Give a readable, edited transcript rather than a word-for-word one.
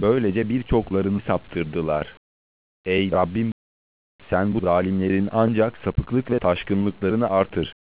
Böylece birçoklarını saptırdılar. Ey Rabbim! Sen bu zalimlerin ancak sapıklık ve taşkınlıklarını artır.